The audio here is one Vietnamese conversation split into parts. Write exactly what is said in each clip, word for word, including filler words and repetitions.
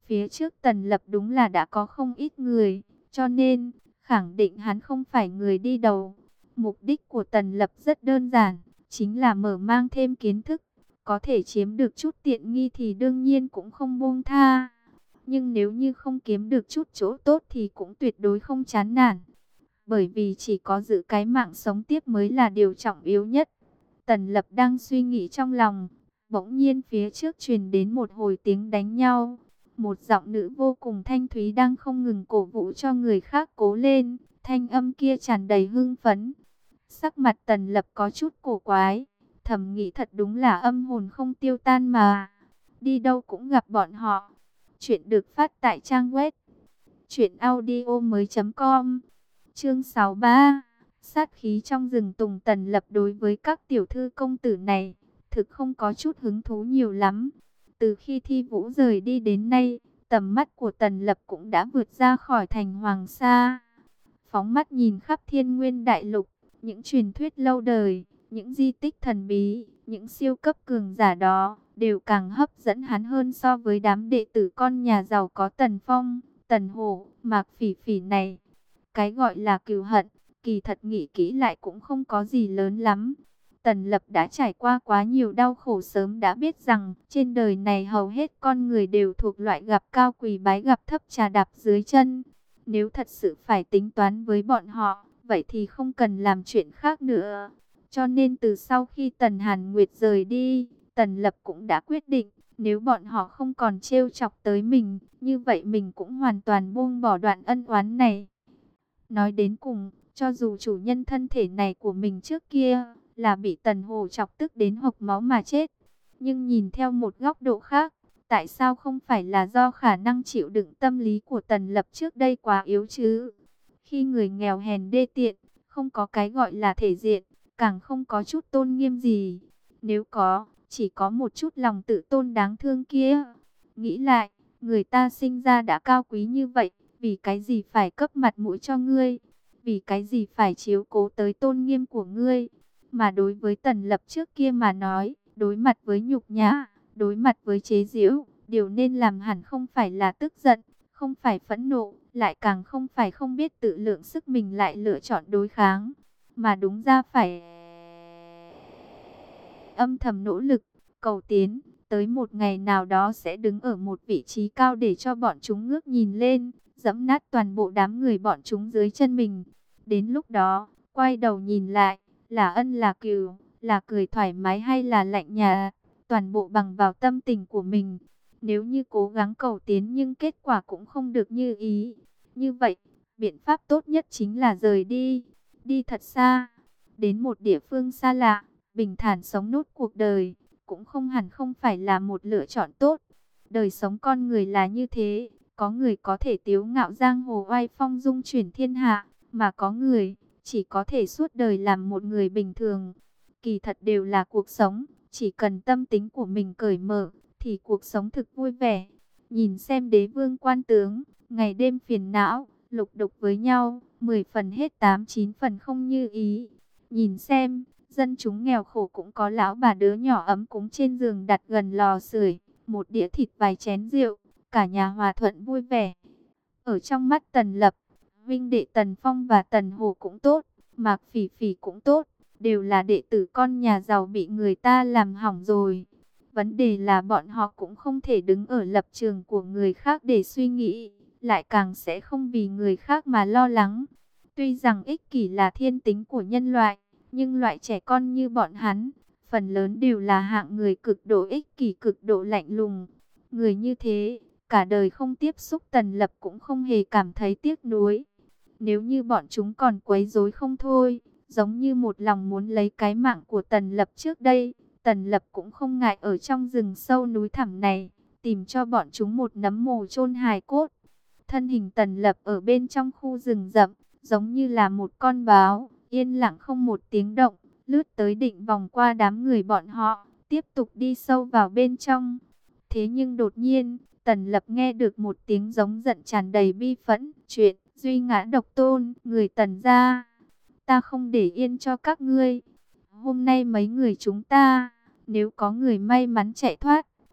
Phía trước Tần Lập đúng là đã có không ít người, cho nên khẳng định hắn không phải người đi đầu. Mục đích của Tần Lập rất đơn giản, chính là mở mang thêm kiến thức. Có thể chiếm được chút tiện nghi thì đương nhiên cũng không buông tha. Nhưng nếu như không kiếm được chút chỗ tốt thì cũng tuyệt đối không chán nản. Bởi vì chỉ có giữ cái mạng sống tiếp mới là điều trọng yếu nhất. Tần Lập đang suy nghĩ trong lòng. Bỗng nhiên phía trước truyền đến một hồi tiếng đánh nhau. Một giọng nữ vô cùng thanh thúy đang không ngừng cổ vũ cho người khác cố lên. Thanh âm kia tràn đầy hưng phấn. Sắc mặt Tần Lập có chút cổ quái. Thầm nghĩ thật đúng là âm hồn không tiêu tan mà. Đi đâu cũng gặp bọn họ. Chuyện được phát tại trang web truyện audio mới chấm com. Chương sáu mươi ba. Sát khí trong rừng tùng. Tần Lập đối với các tiểu thư công tử này thực không có chút hứng thú nhiều lắm. Từ khi Thi Vũ rời đi đến nay, tầm mắt của Tần Lập cũng đã vượt ra khỏi thành Hoàng Sa. Phóng mắt nhìn khắp Thiên Nguyên Đại Lục, những truyền thuyết lâu đời, những di tích thần bí, những siêu cấp cường giả đó đều càng hấp dẫn hắn hơn so với đám đệ tử con nhà giàu có Tần Phong, Tần Hổ, Mạc Phỉ Phỉ này. Cái gọi là cừu hận, kỳ thật nghĩ kỹ lại cũng không có gì lớn lắm. Tần Lập đã trải qua quá nhiều đau khổ, sớm đã biết rằng trên đời này hầu hết con người đều thuộc loại gặp cao quỳ bái gặp thấp trà đạp dưới chân. Nếu thật sự phải tính toán với bọn họ, vậy thì không cần làm chuyện khác nữa. Cho nên từ sau khi Tần Hàn Nguyệt rời đi, Tần Lập cũng đã quyết định, nếu bọn họ không còn trêu chọc tới mình, như vậy mình cũng hoàn toàn buông bỏ đoạn ân oán này. Nói đến cùng, cho dù chủ nhân thân thể này của mình trước kia là bị Tần Hồ chọc tức đến hộc máu mà chết, nhưng nhìn theo một góc độ khác, tại sao không phải là do khả năng chịu đựng tâm lý của Tần Lập trước đây quá yếu chứ? Khi người nghèo hèn đê tiện, không có cái gọi là thể diện, càng không có chút tôn nghiêm gì. Nếu có, chỉ có một chút lòng tự tôn đáng thương kia. Nghĩ lại, người ta sinh ra đã cao quý như vậy, vì cái gì phải cấp mặt mũi cho ngươi? Vì cái gì phải chiếu cố tới tôn nghiêm của ngươi? Mà đối với Tần Lập trước kia mà nói, đối mặt với nhục nhã, đối mặt với chế giễu, điều nên làm hẳn không phải là tức giận, không phải phẫn nộ, lại càng không phải không biết tự lượng sức mình lại lựa chọn đối kháng, mà đúng ra phải âm thầm nỗ lực, cầu tiến, tới một ngày nào đó sẽ đứng ở một vị trí cao để cho bọn chúng ngước nhìn lên, giẫm nát toàn bộ đám người bọn chúng dưới chân mình. Đến lúc đó, quay đầu nhìn lại, là ân là cừu, là cười thoải mái hay là lạnh nhạt, toàn bộ bằng vào tâm tình của mình. Nếu như cố gắng cầu tiến nhưng kết quả cũng không được như ý, như vậy, biện pháp tốt nhất chính là rời đi, đi thật xa, đến một địa phương xa lạ, bình thản sống nốt cuộc đời, cũng không hẳn không phải là một lựa chọn tốt. Đời sống con người là như thế, có người có thể tiếu ngạo giang hồ oai phong dung chuyển thiên hạ, mà có người chỉ có thể suốt đời làm một người bình thường. Kỳ thật đều là cuộc sống, chỉ cần tâm tính của mình cởi mở, thì cuộc sống thực vui vẻ. Nhìn xem đế vương quan tướng, ngày đêm phiền não, lục đục với nhau, mười phần hết tám chín phần không như ý. Nhìn xem, dân chúng nghèo khổ cũng có lão bà đứa nhỏ ấm cúng trên giường đặt gần lò sưởi, một đĩa thịt vài chén rượu, cả nhà hòa thuận vui vẻ. Ở trong mắt Tần Lập, huynh đệ Tần Phong và Tần Hồ cũng tốt, Mạc Phỉ Phỉ cũng tốt, đều là đệ tử con nhà giàu bị người ta làm hỏng rồi. Vấn đề là bọn họ cũng không thể đứng ở lập trường của người khác để suy nghĩ, lại càng sẽ không vì người khác mà lo lắng. Tuy rằng ích kỷ là thiên tính của nhân loại, nhưng loại trẻ con như bọn hắn, phần lớn đều là hạng người cực độ ích kỷ, cực độ lạnh lùng. Người như thế, cả đời không tiếp xúc Tần Lập cũng không hề cảm thấy tiếc nuối. Nếu như bọn chúng còn quấy rối không thôi, giống như một lòng muốn lấy cái mạng của Tần Lập trước đây, Tần Lập cũng không ngại ở trong rừng sâu núi thẳm này, tìm cho bọn chúng một nấm mồ chôn hài cốt. Thân hình Tần Lập ở bên trong khu rừng rậm, giống như là một con báo, yên lặng không một tiếng động, lướt tới định vòng qua đám người bọn họ, tiếp tục đi sâu vào bên trong. Thế nhưng đột nhiên, Tần Lập nghe được một tiếng giống giận tràn đầy bi phẫn, chuyện duy ngã độc tôn, người Tần gia, ta không để yên cho các ngươi. Hôm nay mấy người chúng ta, nếu có người may mắn chạy thoát,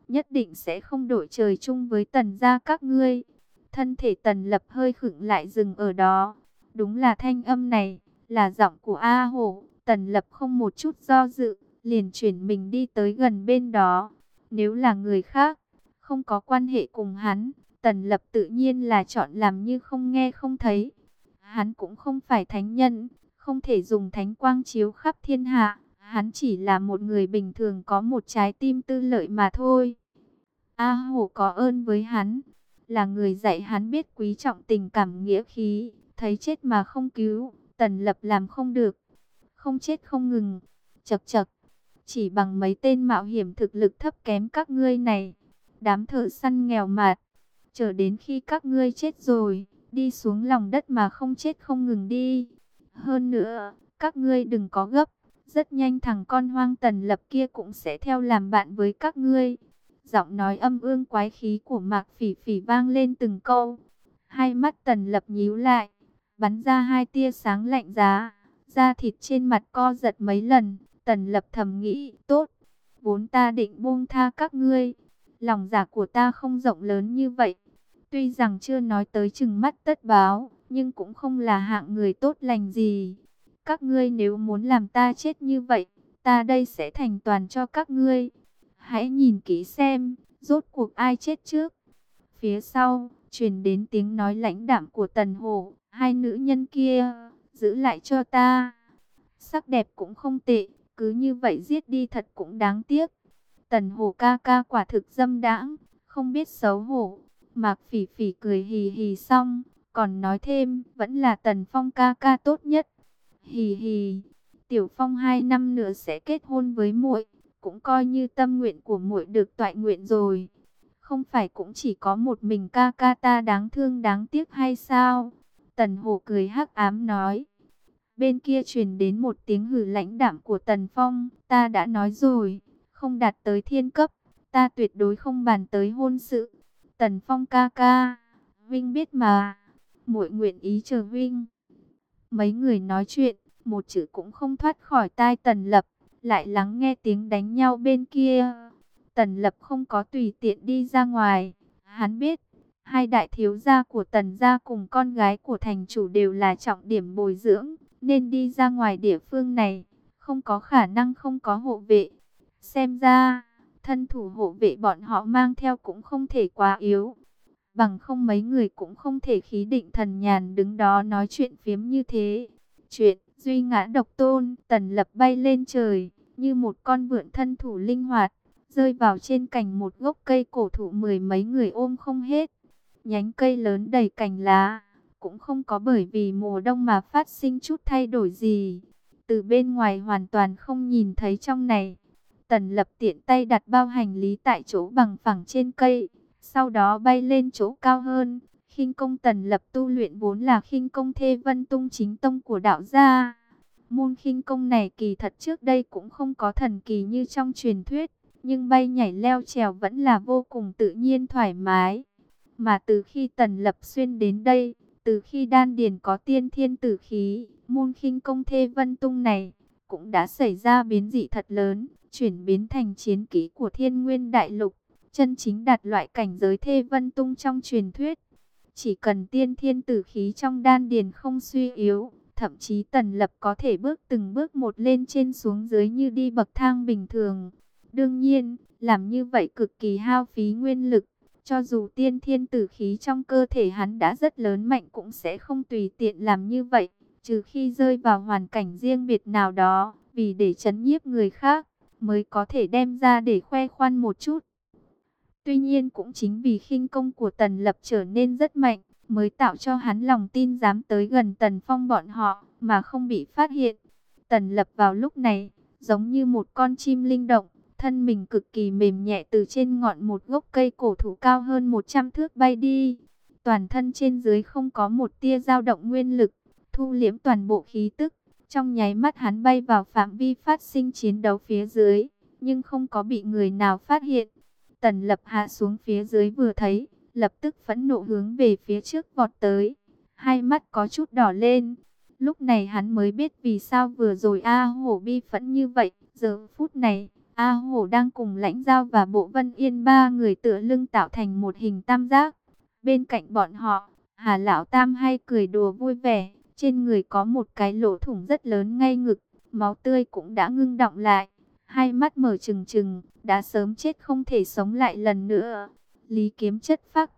nhất định sẽ không đổi trời chung với Tần gia các ngươi. Thân thể Tần Lập hơi khựng lại, dừng ở đó. Đúng là thanh âm này, là giọng của A Hổ. Tần Lập không một chút do dự, liền chuyển mình đi tới gần bên đó. Nếu là người khác, không có quan hệ cùng hắn, Tần Lập tự nhiên là chọn làm như không nghe không thấy. Hắn cũng không phải thánh nhân, không thể dùng thánh quang chiếu khắp thiên hạ. Hắn chỉ là một người bình thường có một trái tim tư lợi mà thôi. A Hổ có ơn với hắn, là người dạy hắn biết quý trọng tình cảm nghĩa khí, thấy chết mà không cứu. Tần Lập làm không được, không chết không ngừng. Chậc chậc, chỉ bằng mấy tên mạo hiểm thực lực thấp kém các ngươi này, đám thợ săn nghèo mạt, chờ đến khi các ngươi chết rồi, đi xuống lòng đất mà không chết không ngừng đi. Hơn nữa, các ngươi đừng có gấp, rất nhanh thằng con hoang Tần Lập kia cũng sẽ theo làm bạn với các ngươi. Giọng nói âm ương quái khí của Mạc Phỉ Phỉ vang lên từng câu. Hai mắt Tần Lập nhíu lại, bắn ra hai tia sáng lạnh giá, da thịt trên mặt co giật mấy lần. Tần Lập thầm nghĩ, tốt, vốn ta định buông tha các ngươi, lòng dạ của ta không rộng lớn như vậy. Tuy rằng chưa nói tới trừng mắt tất báo, nhưng cũng không là hạng người tốt lành gì. Các ngươi nếu muốn làm ta chết như vậy, ta đây sẽ thành toàn cho các ngươi. Hãy nhìn kỹ xem, rốt cuộc ai chết trước. Phía sau, truyền đến tiếng nói lãnh đạm của Tần Hổ. Hai nữ nhân kia, giữ lại cho ta. Sắc đẹp cũng không tệ, cứ như vậy giết đi thật cũng đáng tiếc. Tần Hổ ca ca quả thực dâm đãng, không biết xấu hổ. Mạc Phỉ Phỉ cười hì hì xong, còn nói thêm, vẫn là Tần Phong ca ca tốt nhất. Hì hì, Tiểu Phong hai năm nữa sẽ kết hôn với muội, cũng coi như tâm nguyện của muội được toại nguyện rồi. Không phải cũng chỉ có một mình ca ca ta đáng thương đáng tiếc hay sao? Tần Hổ cười hắc ám nói. Bên kia truyền đến một tiếng hừ lãnh đạm của Tần Phong, ta đã nói rồi, không đạt tới thiên cấp, ta tuyệt đối không bàn tới hôn sự. Tần Phong ca ca, Vinh biết mà, muội nguyện ý chờ Vinh. Mấy người nói chuyện, một chữ cũng không thoát khỏi tai Tần Lập, lại lắng nghe tiếng đánh nhau bên kia. Tần Lập không có tùy tiện đi ra ngoài, hắn biết, hai đại thiếu gia của Tần gia cùng con gái của thành chủ đều là trọng điểm bồi dưỡng, nên đi ra ngoài địa phương này, không có khả năng không có hộ vệ. Xem ra, thân thủ hộ vệ bọn họ mang theo cũng không thể quá yếu. Bằng không mấy người cũng không thể khí định thần nhàn đứng đó nói chuyện phiếm như thế. Chuyện duy ngã độc tôn, Tần Lập bay lên trời, như một con vượn thân thủ linh hoạt, rơi vào trên cành một gốc cây cổ thụ mười mấy người ôm không hết. Nhánh cây lớn đầy cành lá, cũng không có bởi vì mùa đông mà phát sinh chút thay đổi gì. Từ bên ngoài hoàn toàn không nhìn thấy trong này. Tần Lập tiện tay đặt bao hành lý tại chỗ bằng phẳng trên cây, sau đó bay lên chỗ cao hơn. Khinh công Tần Lập tu luyện vốn là khinh công Thê Vân Tung chính tông của đạo gia. Môn khinh công này kỳ thật trước đây cũng không có thần kỳ như trong truyền thuyết, nhưng bay nhảy leo trèo vẫn là vô cùng tự nhiên thoải mái. Mà từ khi Tần Lập xuyên đến đây, từ khi đan điền có tiên thiên tử khí, môn khinh công Thê Vân Tung này cũng đã xảy ra biến dị thật lớn, chuyển biến thành chiến kỹ của Thiên Nguyên Đại Lục, chân chính đạt loại cảnh giới Thê Vân Tung trong truyền thuyết. Chỉ cần tiên thiên tử khí trong đan điền không suy yếu, thậm chí Tần Lập có thể bước từng bước một lên trên xuống dưới như đi bậc thang bình thường. Đương nhiên, làm như vậy cực kỳ hao phí nguyên lực. Cho dù tiên thiên tử khí trong cơ thể hắn đã rất lớn mạnh cũng sẽ không tùy tiện làm như vậy, trừ khi rơi vào hoàn cảnh riêng biệt nào đó, vì để trấn nhiếp người khác, mới có thể đem ra để khoe khoăn một chút. Tuy nhiên cũng chính vì khinh công của Tần Lập trở nên rất mạnh, mới tạo cho hắn lòng tin dám tới gần Tần Phong bọn họ, mà không bị phát hiện. Tần Lập vào lúc này, giống như một con chim linh động, thân mình cực kỳ mềm nhẹ từ trên ngọn một gốc cây cổ thụ cao hơn một trăm thước bay đi. Toàn thân trên dưới không có một tia dao động nguyên lực, thu liễm toàn bộ khí tức. Trong nháy mắt hắn bay vào phạm vi phát sinh chiến đấu phía dưới, nhưng không có bị người nào phát hiện. Tần Lập hạ xuống phía dưới vừa thấy, lập tức phẫn nộ hướng về phía trước vọt tới. Hai mắt có chút đỏ lên. Lúc này hắn mới biết vì sao vừa rồi A Hổ bi phẫn như vậy. Giờ phút này, A Hổ đang cùng Lãnh Giao và Bộ Vân Yên ba người tựa lưng tạo thành một hình tam giác. Bên cạnh bọn họ, Hà Lão Tam hay cười đùa vui vẻ, trên người có một cái lỗ thủng rất lớn ngay ngực, máu tươi cũng đã ngưng đọng lại, hai mắt mở trừng trừng, đã sớm chết không thể sống lại lần nữa. Lý Kiếm chất phác,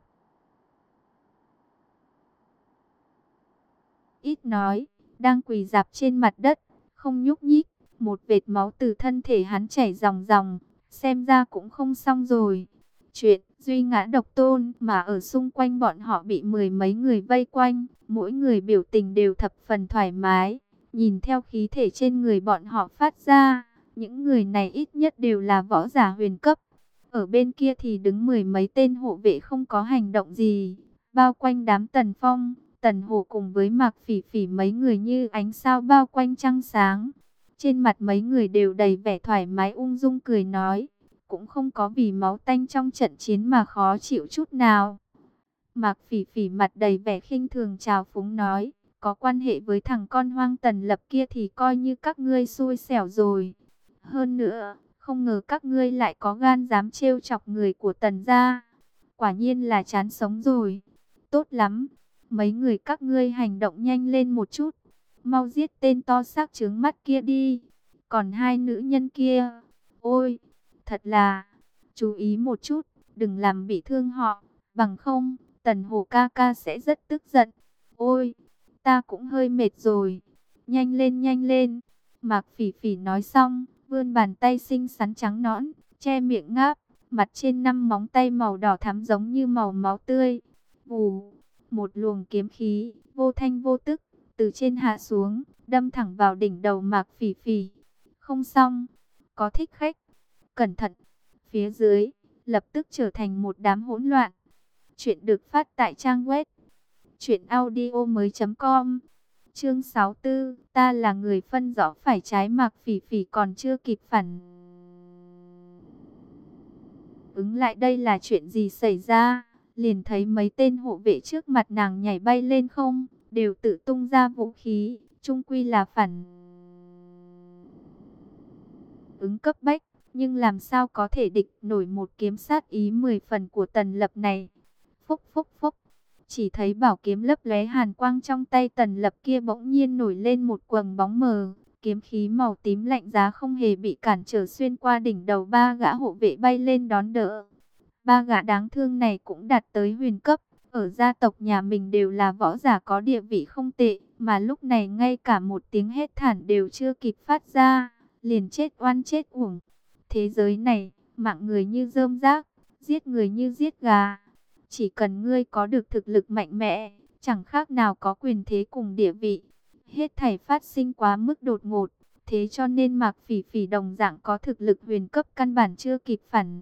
ít nói, đang quỳ rạp trên mặt đất, không nhúc nhích, một vệt máu từ thân thể hắn chảy ròng ròng, xem ra cũng không xong rồi. Chuyện duy ngã độc tôn mà ở xung quanh bọn họ bị mười mấy người vây quanh, mỗi người biểu tình đều thập phần thoải mái, nhìn theo khí thể trên người bọn họ phát ra, những người này ít nhất đều là võ giả huyền cấp. Ở bên kia thì đứng mười mấy tên hộ vệ không có hành động gì, bao quanh đám Tần Phong, Tần Hổ cùng với Mạc Phỉ Phỉ mấy người như ánh sao bao quanh trăng sáng. Trên mặt mấy người đều đầy vẻ thoải mái ung dung cười nói, cũng không có vì máu tanh trong trận chiến mà khó chịu chút nào. Mạc Phỉ Phỉ mặt đầy vẻ khinh thường trào phúng nói, có quan hệ với thằng con hoang Tần Lập kia thì coi như các ngươi xui xẻo rồi. Hơn nữa, không ngờ các ngươi lại có gan dám trêu chọc người của Tần gia. Quả nhiên là chán sống rồi. Tốt lắm, mấy người các ngươi hành động nhanh lên một chút, mau giết tên to xác trướng mắt kia đi. Còn hai nữ nhân kia, ôi, thật là, chú ý một chút, đừng làm bị thương họ, bằng không, Tần Hổ ca ca sẽ rất tức giận. Ôi, ta cũng hơi mệt rồi, nhanh lên nhanh lên. Mạc Phỉ Phỉ nói xong, vươn bàn tay xinh xắn trắng nõn, che miệng ngáp, mặt trên năm móng tay màu đỏ thắm giống như màu máu tươi. Vù, một luồng kiếm khí, vô thanh vô tức, từ trên hạ xuống, đâm thẳng vào đỉnh đầu Mạc Phỉ Phỉ. Không xong, có thích khách, cẩn thận. Phía dưới, lập tức trở thành một đám hỗn loạn. Chuyện được phát tại trang web truyện audio mới chấm com. Chương sáu mươi tư, ta là người phân rõ phải trái. Mạc Phỉ Phỉ còn chưa kịp phản ứng lại đây là chuyện gì xảy ra, liền thấy mấy tên hộ vệ trước mặt nàng nhảy bay lên không, đều tự tung ra vũ khí, chung quy là phản ứng cấp bách, nhưng làm sao có thể địch nổi một kiếm sát ý mười phần của Tần Lập này. Phúc phúc phúc, chỉ thấy bảo kiếm lấp lóe hàn quang trong tay Tần Lập kia bỗng nhiên nổi lên một quầng bóng mờ, kiếm khí màu tím lạnh giá không hề bị cản trở xuyên qua đỉnh đầu ba gã hộ vệ bay lên đón đỡ. Ba gã đáng thương này cũng đạt tới huyền cấp, ở gia tộc nhà mình đều là võ giả có địa vị không tệ, mà lúc này ngay cả một tiếng hét thảm đều chưa kịp phát ra, liền chết oan chết uổng. Thế giới này, mạng người như rơm rác, giết người như giết gà. Chỉ cần ngươi có được thực lực mạnh mẽ, chẳng khác nào có quyền thế cùng địa vị. Hết thảy phát sinh quá mức đột ngột, thế cho nên Mạc Phỉ Phỉ đồng dạng có thực lực huyền cấp căn bản chưa kịp phản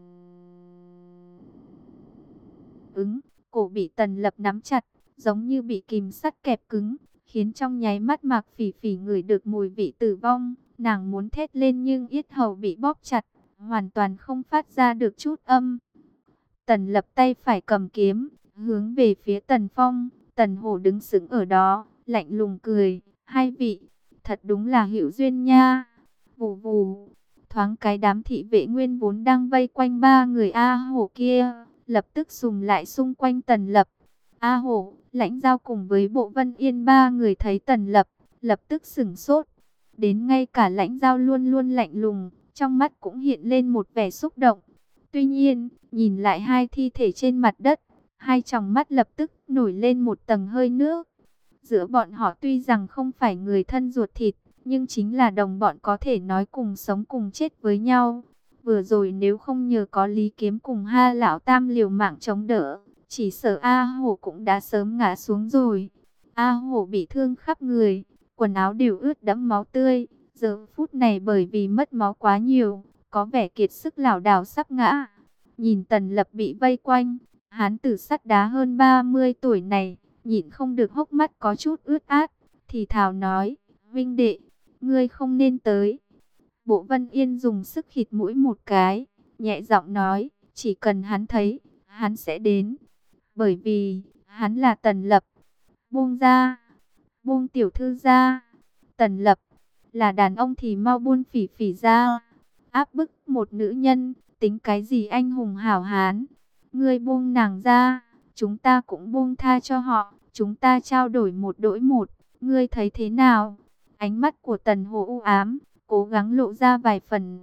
ứng, cổ bị Tần Lập nắm chặt, giống như bị kìm sắt kẹp cứng, khiến trong nháy mắt Mạc Phỉ Phỉ ngửi được mùi vị tử vong. Nàng muốn thét lên nhưng yết hầu bị bóp chặt, hoàn toàn không phát ra được chút âm. Tần Lập tay phải cầm kiếm, hướng về phía Tần Phong. Tần Hổ đứng sững ở đó, lạnh lùng cười, hai vị, thật đúng là hữu duyên nha. Vù vù, thoáng cái đám thị vệ nguyên vốn đang vây quanh ba người A Hổ kia, lập tức xùm lại xung quanh Tần Lập. A Hổ, Lãnh Giao cùng với Bộ Vân Yên ba người thấy Tần Lập, lập tức sửng sốt. Đến ngay cả Lãnh Giao luôn luôn lạnh lùng, trong mắt cũng hiện lên một vẻ xúc động. Tuy nhiên, nhìn lại hai thi thể trên mặt đất, hai tròng mắt lập tức nổi lên một tầng hơi nước. Giữa bọn họ tuy rằng không phải người thân ruột thịt, nhưng chính là đồng bọn có thể nói cùng sống cùng chết với nhau. Vừa rồi nếu không nhờ có Lý Kiếm cùng Ha Lão Tam liều mạng chống đỡ, chỉ sợ A Hổ cũng đã sớm ngã xuống rồi. A Hổ bị thương khắp người, quần áo đều ướt đẫm máu tươi, giờ phút này bởi vì mất máu quá nhiều, có vẻ kiệt sức lảo đảo sắp ngã. Nhìn Tần Lập bị vây quanh, hán tử sắt đá hơn ba mươi tuổi này, nhịn không được hốc mắt có chút ướt át, thì thào nói, huynh đệ, ngươi không nên tới. Bộ Vân Yên dùng sức khịt mũi một cái, nhẹ giọng nói, chỉ cần hắn thấy, hắn sẽ đến. Bởi vì, hắn là Tần Lập. Buông ra, buông tiểu thư ra. Tần Lập, là đàn ông thì mau buông Phỉ Phỉ ra. áp bức một nữ nhân, tính cái gì anh hùng hảo hán. Ngươi buông nàng ra, chúng ta cũng buông tha cho họ, chúng ta trao đổi một đổi một, ngươi thấy thế nào? Ánh mắt của Tần Hồ u ám, cố gắng lộ ra vài phần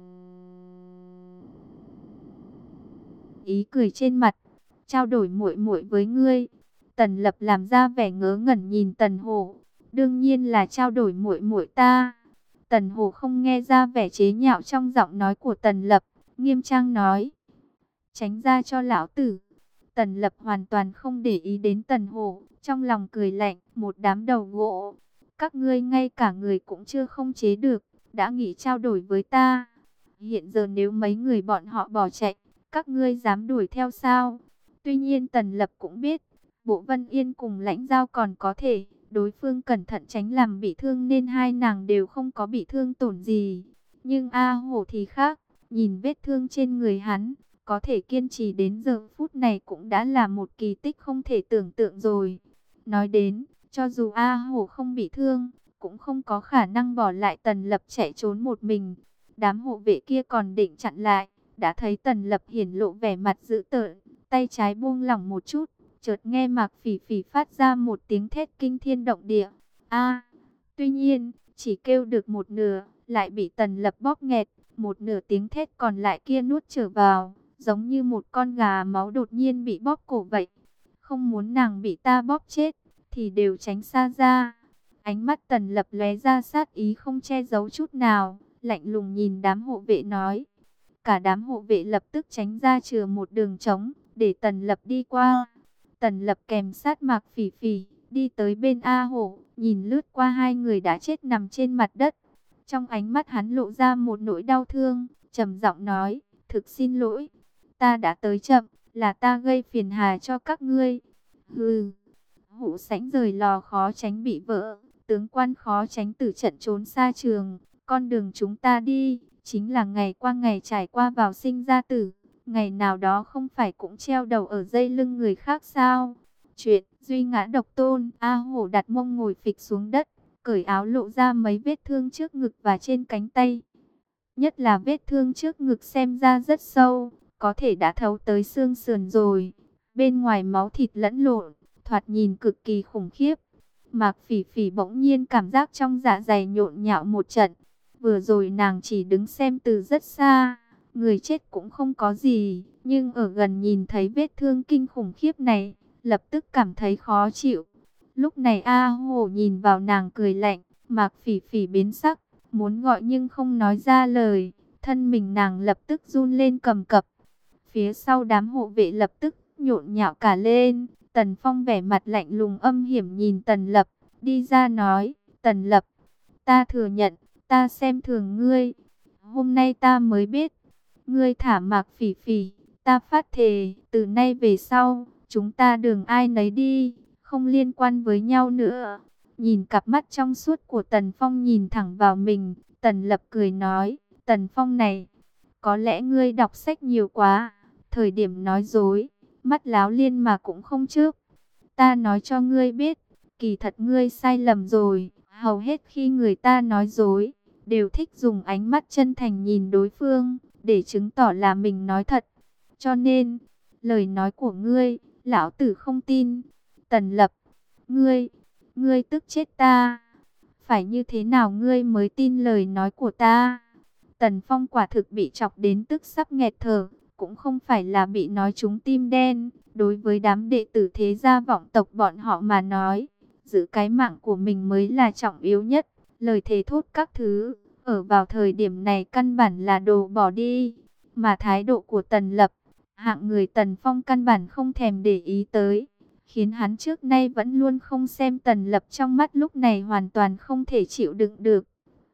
ý cười trên mặt. Trao đổi muội muội với ngươi? Tần Lập làm ra vẻ ngớ ngẩn nhìn Tần Hồ. Đương nhiên là trao đổi muội muội ta. Tần Hồ không nghe ra vẻ chế nhạo trong giọng nói của Tần Lập, nghiêm trang nói: tránh ra cho lão tử. Tần Lập hoàn toàn không để ý đến Tần Hồ, trong lòng cười lạnh, một đám đầu gỗ. Các ngươi ngay cả người cũng chưa không chế được, đã nghĩ trao đổi với ta. Hiện giờ nếu mấy người bọn họ bỏ chạy, các ngươi dám đuổi theo sao? Tuy nhiên Tần Lập cũng biết, Bộ Vân Yên cùng Lãnh Giao còn có thể, đối phương cẩn thận tránh làm bị thương nên hai nàng đều không có bị thương tổn gì. Nhưng A Hổ thì khác, nhìn vết thương trên người hắn, có thể kiên trì đến giờ phút này cũng đã là một kỳ tích không thể tưởng tượng rồi. Nói đến, cho dù A Hổ không bị thương, cũng không có khả năng bỏ lại Tần Lập chạy trốn một mình. Đám hộ vệ kia còn định chặn lại, đã thấy Tần Lập hiển lộ vẻ mặt dữ tợn, tay trái buông lỏng một chút, chợt nghe Mạc Phỉ Phỉ phát ra một tiếng thét kinh thiên động địa. A! Tuy nhiên, chỉ kêu được một nửa, lại bị Tần Lập bóp nghẹt, một nửa tiếng thét còn lại kia nuốt trở vào, giống như một con gà máu đột nhiên bị bóp cổ vậy. Không muốn nàng bị ta bóp chết, thì đều tránh xa ra. Ánh mắt Tần Lập lóe ra sát ý không che giấu chút nào, lạnh lùng nhìn đám hộ vệ nói. Cả đám hộ vệ lập tức tránh ra chừa một đường trống, để Tần Lập đi qua. Tần Lập kèm sát Mạc Phỉ Phỉ, đi tới bên A Hổ, nhìn lướt qua hai người đã chết nằm trên mặt đất. Trong ánh mắt hắn lộ ra một nỗi đau thương, trầm giọng nói, thực xin lỗi, ta đã tới chậm, là ta gây phiền hà cho các ngươi. Hừ, Hổ Sánh rời lò khó tránh bị vỡ, tướng quan khó tránh tử trận trốn xa trường, con đường chúng ta đi, chính là ngày qua ngày trải qua vào sinh ra tử. Ngày nào đó không phải cũng treo đầu ở dây lưng người khác sao? Chuyện duy ngã độc tôn. A Hổ đặt mông ngồi phịch xuống đất, cởi áo lộ ra mấy vết thương trước ngực và trên cánh tay. Nhất là vết thương trước ngực xem ra rất sâu, có thể đã thấu tới xương sườn rồi. Bên ngoài máu thịt lẫn lộn, thoạt nhìn cực kỳ khủng khiếp. Mạc Phỉ Phỉ bỗng nhiên cảm giác trong dạ dày nhộn nhạo một trận. Vừa rồi nàng chỉ đứng xem từ rất xa, người chết cũng không có gì, nhưng ở gần nhìn thấy vết thương kinh khủng khiếp này, lập tức cảm thấy khó chịu. Lúc này A Hổ nhìn vào nàng cười lạnh, Mạc Phỉ Phỉ biến sắc, muốn gọi nhưng không nói ra lời, thân mình nàng lập tức run lên cầm cập. Phía sau đám hộ vệ lập tức nhộn nhạo cả lên. Tần Phong vẻ mặt lạnh lùng âm hiểm nhìn Tần Lập, đi ra nói, Tần Lập, ta thừa nhận, ta xem thường ngươi. Hôm nay ta mới biết, ngươi thả Mạc Phỉ Phỉ, ta phát thề, từ nay về sau, chúng ta đường ai nấy đi, không liên quan với nhau nữa. Nhìn cặp mắt trong suốt của Tần Phong nhìn thẳng vào mình, Tần Lập cười nói, Tần Phong này, có lẽ ngươi đọc sách nhiều quá, thời điểm nói dối, mắt láo liên mà cũng không chớp. Ta nói cho ngươi biết, kỳ thật ngươi sai lầm rồi, hầu hết khi người ta nói dối, đều thích dùng ánh mắt chân thành nhìn đối phương, để chứng tỏ là mình nói thật. Cho nên, lời nói của ngươi, lão tử không tin. Tần Lập, ngươi, ngươi tức chết ta. Phải như thế nào ngươi mới tin lời nói của ta? Tần Phong quả thực bị chọc đến tức sắp nghẹt thở, cũng không phải là bị nói trúng tim đen. Đối với đám đệ tử thế gia vọng tộc bọn họ mà nói, giữ cái mạng của mình mới là trọng yếu nhất. Lời thề thốt các thứ, ở vào thời điểm này căn bản là đồ bỏ đi. Mà thái độ của Tần Lập, hạng người Tần Phong căn bản không thèm để ý tới, khiến hắn trước nay vẫn luôn không xem Tần Lập trong mắt lúc này hoàn toàn không thể chịu đựng được.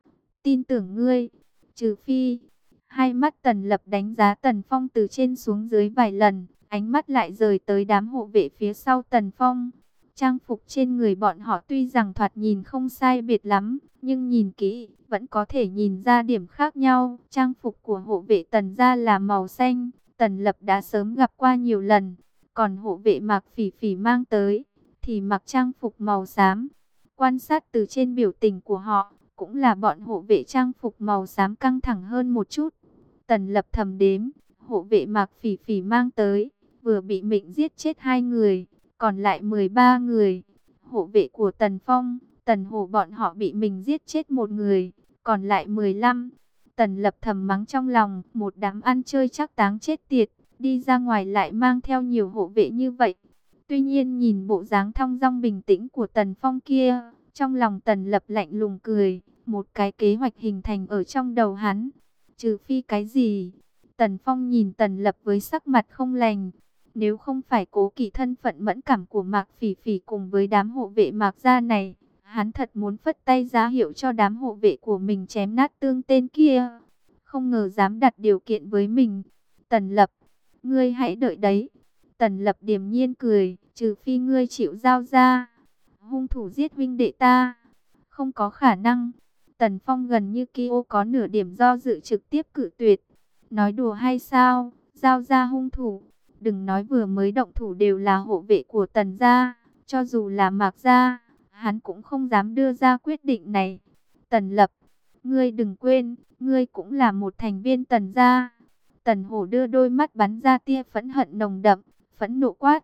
Tin tưởng ngươi, trừ phi. Hai mắt Tần Lập đánh giá Tần Phong từ trên xuống dưới vài lần, ánh mắt lại rời tới đám hộ vệ phía sau Tần Phong. Trang phục trên người bọn họ tuy rằng thoạt nhìn không sai biệt lắm, nhưng nhìn kỹ, vẫn có thể nhìn ra điểm khác nhau. Trang phục của hộ vệ Tần gia là màu xanh, Tần Lập đã sớm gặp qua nhiều lần. Còn hộ vệ Mạc Phỉ Phỉ mang tới, thì mặc trang phục màu xám. Quan sát từ trên biểu tình của họ, cũng là bọn hộ vệ trang phục màu xám căng thẳng hơn một chút. Tần Lập thầm đếm, hộ vệ Mạc Phỉ Phỉ mang tới, vừa bị Mịnh giết chết hai người, còn lại mười ba người. Hộ vệ của Tần Phong, Tần Hổ bọn họ bị mình giết chết một người, còn lại mười lăm. Tần Lập thầm mắng trong lòng, một đám ăn chơi chắc táng chết tiệt, đi ra ngoài lại mang theo nhiều hộ vệ như vậy. Tuy nhiên nhìn bộ dáng thong dong bình tĩnh của Tần Phong kia, trong lòng Tần Lập lạnh lùng cười, một cái kế hoạch hình thành ở trong đầu hắn. Trừ phi cái gì? Tần Phong nhìn Tần Lập với sắc mặt không lành. Nếu không phải cố kỵ thân phận mẫn cảm của Mạc Phỉ Phỉ cùng với đám hộ vệ Mạc gia này, hắn thật muốn phất tay ra hiệu cho đám hộ vệ của mình chém nát tương tên kia. Không ngờ dám đặt điều kiện với mình. Tần Lập, ngươi hãy đợi đấy. Tần Lập điềm nhiên cười, trừ phi ngươi chịu giao ra. Hung thủ giết huynh đệ ta, không có khả năng. Tần Phong gần như Kyo có nửa điểm do dự trực tiếp cự tuyệt. Nói đùa hay sao, giao ra hung thủ. Đừng nói vừa mới động thủ đều là hộ vệ của Tần gia, cho dù là Mạc gia, hắn cũng không dám đưa ra quyết định này. Tần Lập, ngươi đừng quên, ngươi cũng là một thành viên Tần gia. Tần Hổ đưa đôi mắt bắn ra tia phẫn hận nồng đậm, phẫn nộ quát.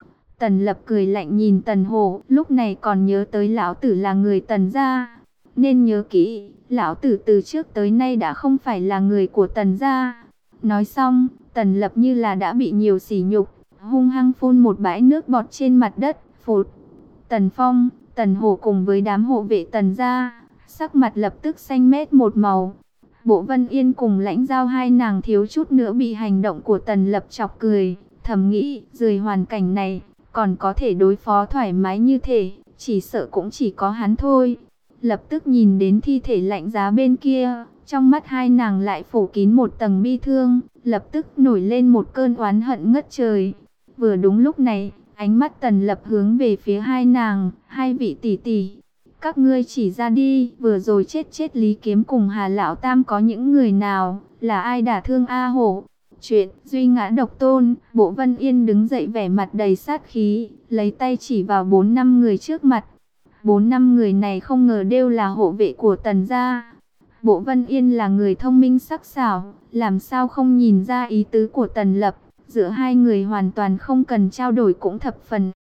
Tần Lập cười lạnh nhìn Tần Hổ, lúc này còn nhớ tới lão tử là người Tần gia. Nên nhớ kỹ, lão tử từ trước tới nay đã không phải là người của Tần gia. Nói xong, Tần Lập như là đã bị nhiều sỉ nhục, hung hăng phun một bãi nước bọt trên mặt đất, phụt. Tần Phong, Tần Hổ cùng với đám hộ vệ Tần gia, sắc mặt lập tức xanh mét một màu. Bộ Vân Yên cùng Lãnh Giao hai nàng thiếu chút nữa bị hành động của Tần Lập chọc cười, thầm nghĩ, dưới hoàn cảnh này, còn có thể đối phó thoải mái như thế, chỉ sợ cũng chỉ có hắn thôi. Lập tức nhìn đến thi thể Lạnh Giá bên kia, trong mắt hai nàng lại phủ kín một tầng bi thương, lập tức nổi lên một cơn oán hận ngất trời. Vừa đúng lúc này, ánh mắt Tần Lập hướng về phía hai nàng, hai vị tỷ tỷ. Các ngươi chỉ ra đi, vừa rồi chết chết Lý Kiếm cùng Hà Lão Tam có những người nào, là ai đả thương A Hổ? Chuyện Duy Ngã Độc Tôn. Bộ Vân Yên đứng dậy vẻ mặt đầy sát khí, lấy tay chỉ vào bốn năm người trước mặt. Bốn năm người này không ngờ đều là hộ vệ của Tần gia. Bộ Vân Yên là người thông minh sắc sảo, làm sao không nhìn ra ý tứ của Tần Lập, giữa hai người hoàn toàn không cần trao đổi cũng thập phần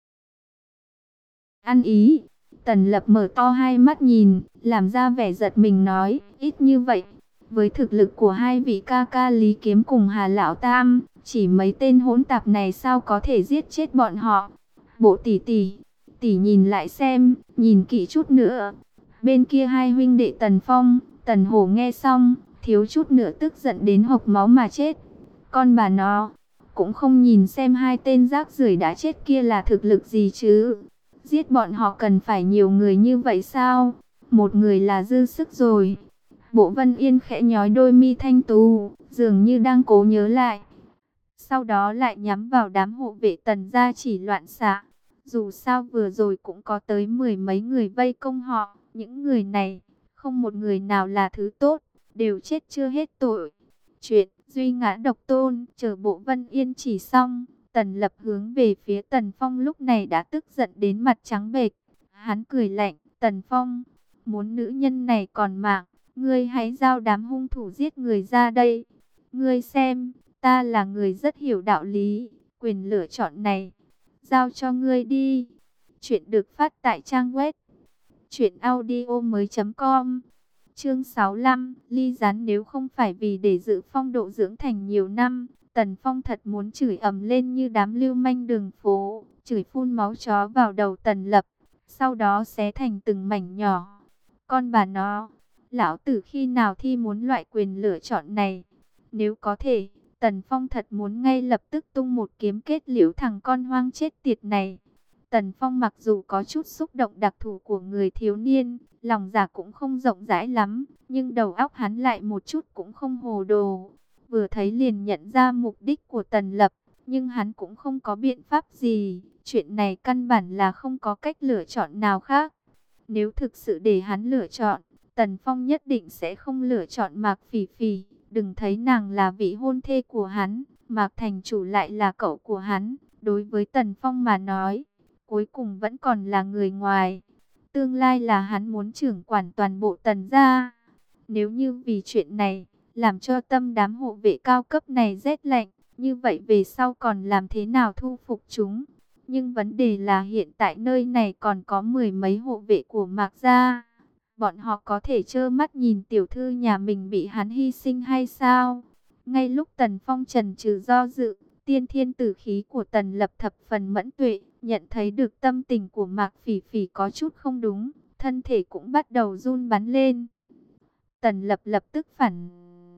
ăn ý. Tần Lập mở to hai mắt nhìn, làm ra vẻ giật mình nói, ít như vậy, với thực lực của hai vị ca ca Lý Kiếm cùng Hà Lão Tam, chỉ mấy tên hỗn tạp này sao có thể giết chết bọn họ? Bộ tỷ tỷ, tỷ nhìn lại xem, nhìn kỹ chút nữa. Bên kia hai huynh đệ Tần Phong, Tần Hổ nghe xong, thiếu chút nữa tức giận đến hộc máu mà chết. Con bà nó, cũng không nhìn xem hai tên rác rưởi đã chết kia là thực lực gì chứ. Giết bọn họ cần phải nhiều người như vậy sao? Một người là dư sức rồi. Bộ Vân Yên khẽ nhói đôi mi thanh tú, dường như đang cố nhớ lại. Sau đó lại nhắm vào đám hộ vệ Tần gia chỉ loạn xạ. Dù sao vừa rồi cũng có tới mười mấy người vây công họ. Những người này, không một người nào là thứ tốt, đều chết chưa hết tội. Chuyện Duy Ngã Độc Tôn. Chờ Bộ Vân Yên chỉ xong, Tần Lập hướng về phía Tần Phong lúc này đã tức giận đến mặt trắng bệch. Hắn cười lạnh, Tần Phong, muốn nữ nhân này còn mạng, ngươi hãy giao đám hung thủ giết người ra đây. Ngươi xem, ta là người rất hiểu đạo lý, quyền lựa chọn này, giao cho ngươi đi. Chuyện được phát tại trang web truyện audio mới chấm com. Chương sáu mươi lăm, ly gián. Nếu không phải vì để giữ phong độ dưỡng thành nhiều năm, Tần Phong thật muốn chửi ầm lên như đám lưu manh đường phố, chửi phun máu chó vào đầu Tần Lập, sau đó xé thành từng mảnh nhỏ. Con bà nó, lão tử khi nào thi muốn loại quyền lựa chọn này? Nếu có thể, Tần Phong thật muốn ngay lập tức tung một kiếm kết liễu thằng con hoang chết tiệt này. Tần Phong mặc dù có chút xúc động đặc thù của người thiếu niên, lòng dạ cũng không rộng rãi lắm, nhưng đầu óc hắn lại một chút cũng không hồ đồ. Vừa thấy liền nhận ra mục đích của Tần Lập, nhưng hắn cũng không có biện pháp gì. Chuyện này căn bản là không có cách lựa chọn nào khác. Nếu thực sự để hắn lựa chọn, Tần Phong nhất định sẽ không lựa chọn Mạc Phỉ Phỉ. Đừng thấy nàng là vị hôn thê của hắn, Mạc thành chủ lại là cậu của hắn. Đối với Tần Phong mà nói, cuối cùng vẫn còn là người ngoài. Tương lai là hắn muốn trưởng quản toàn bộ Tần gia. Nếu như vì chuyện này, làm cho tâm đám hộ vệ cao cấp này rét lạnh, như vậy về sau còn làm thế nào thu phục chúng? Nhưng vấn đề là hiện tại nơi này còn có mười mấy hộ vệ của Mạc gia. Bọn họ có thể trơ mắt nhìn tiểu thư nhà mình bị hắn hy sinh hay sao? Ngay lúc Tần Phong trần trừ do dự, tiên thiên tử khí của Tần Lập thập phần mẫn tuệ, nhận thấy được tâm tình của Mạc Phỉ Phỉ có chút không đúng, thân thể cũng bắt đầu run bắn lên. Tần Lập lập tức phản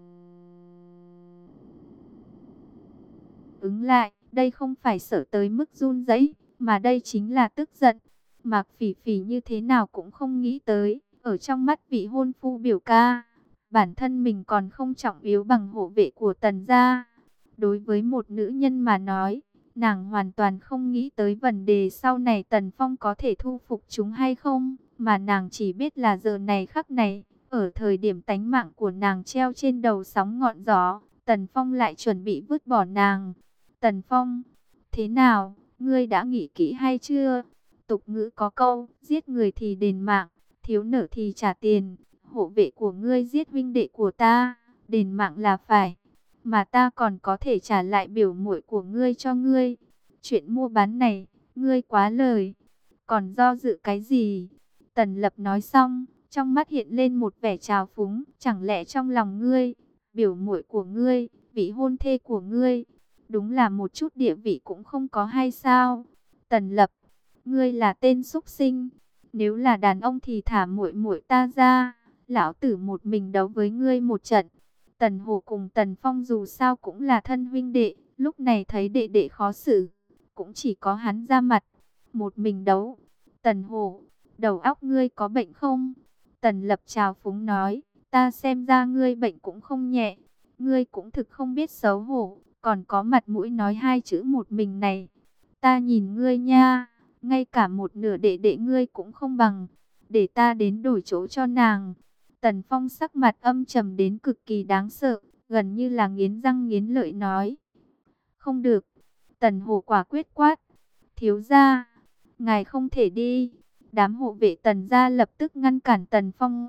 ứng lại, đây không phải sợ tới mức run rẩy, mà đây chính là tức giận. Mạc Phỉ Phỉ như thế nào cũng không nghĩ tới, ở trong mắt vị hôn phu biểu ca, bản thân mình còn không trọng yếu bằng hộ vệ của Tần gia. Đối với một nữ nhân mà nói, nàng hoàn toàn không nghĩ tới vấn đề sau này Tần Phong có thể thu phục chúng hay không, mà nàng chỉ biết là giờ này khắc này, ở thời điểm tánh mạng của nàng treo trên đầu sóng ngọn gió, Tần Phong lại chuẩn bị vứt bỏ nàng. Tần Phong, thế nào, ngươi đã nghĩ kỹ hay chưa? Tục ngữ có câu, giết người thì đền mạng, thiếu nợ thì trả tiền. Hộ vệ của ngươi giết huynh đệ của ta, đền mạng là phải, mà ta còn có thể trả lại biểu muội của ngươi cho ngươi. Chuyện mua bán này, ngươi quá lời, còn do dự cái gì? Tần Lập nói xong, trong mắt hiện lên một vẻ trào phúng, chẳng lẽ trong lòng ngươi, biểu muội của ngươi, vị hôn thê của ngươi, đúng là một chút địa vị cũng không có hay sao? Tần Lập, ngươi là tên súc sinh, nếu là đàn ông thì thả muội muội ta ra, lão tử một mình đấu với ngươi một trận. Tần Hổ cùng Tần Phong dù sao cũng là thân huynh đệ, lúc này thấy đệ đệ khó xử, cũng chỉ có hắn ra mặt, một mình đấu. Tần Hổ, đầu óc ngươi có bệnh không? Tần Lập trào phúng nói, ta xem ra ngươi bệnh cũng không nhẹ, ngươi cũng thực không biết xấu hổ, còn có mặt mũi nói hai chữ một mình này. Ta nhìn ngươi nha, ngay cả một nửa đệ đệ ngươi cũng không bằng, để ta đến đổi chỗ cho nàng. Tần Phong sắc mặt âm trầm đến cực kỳ đáng sợ, gần như là nghiến răng nghiến lợi nói. Không được. Tần Hổ quả quyết quát. Thiếu gia, ngài không thể đi. Đám hộ vệ Tần gia lập tức ngăn cản Tần Phong.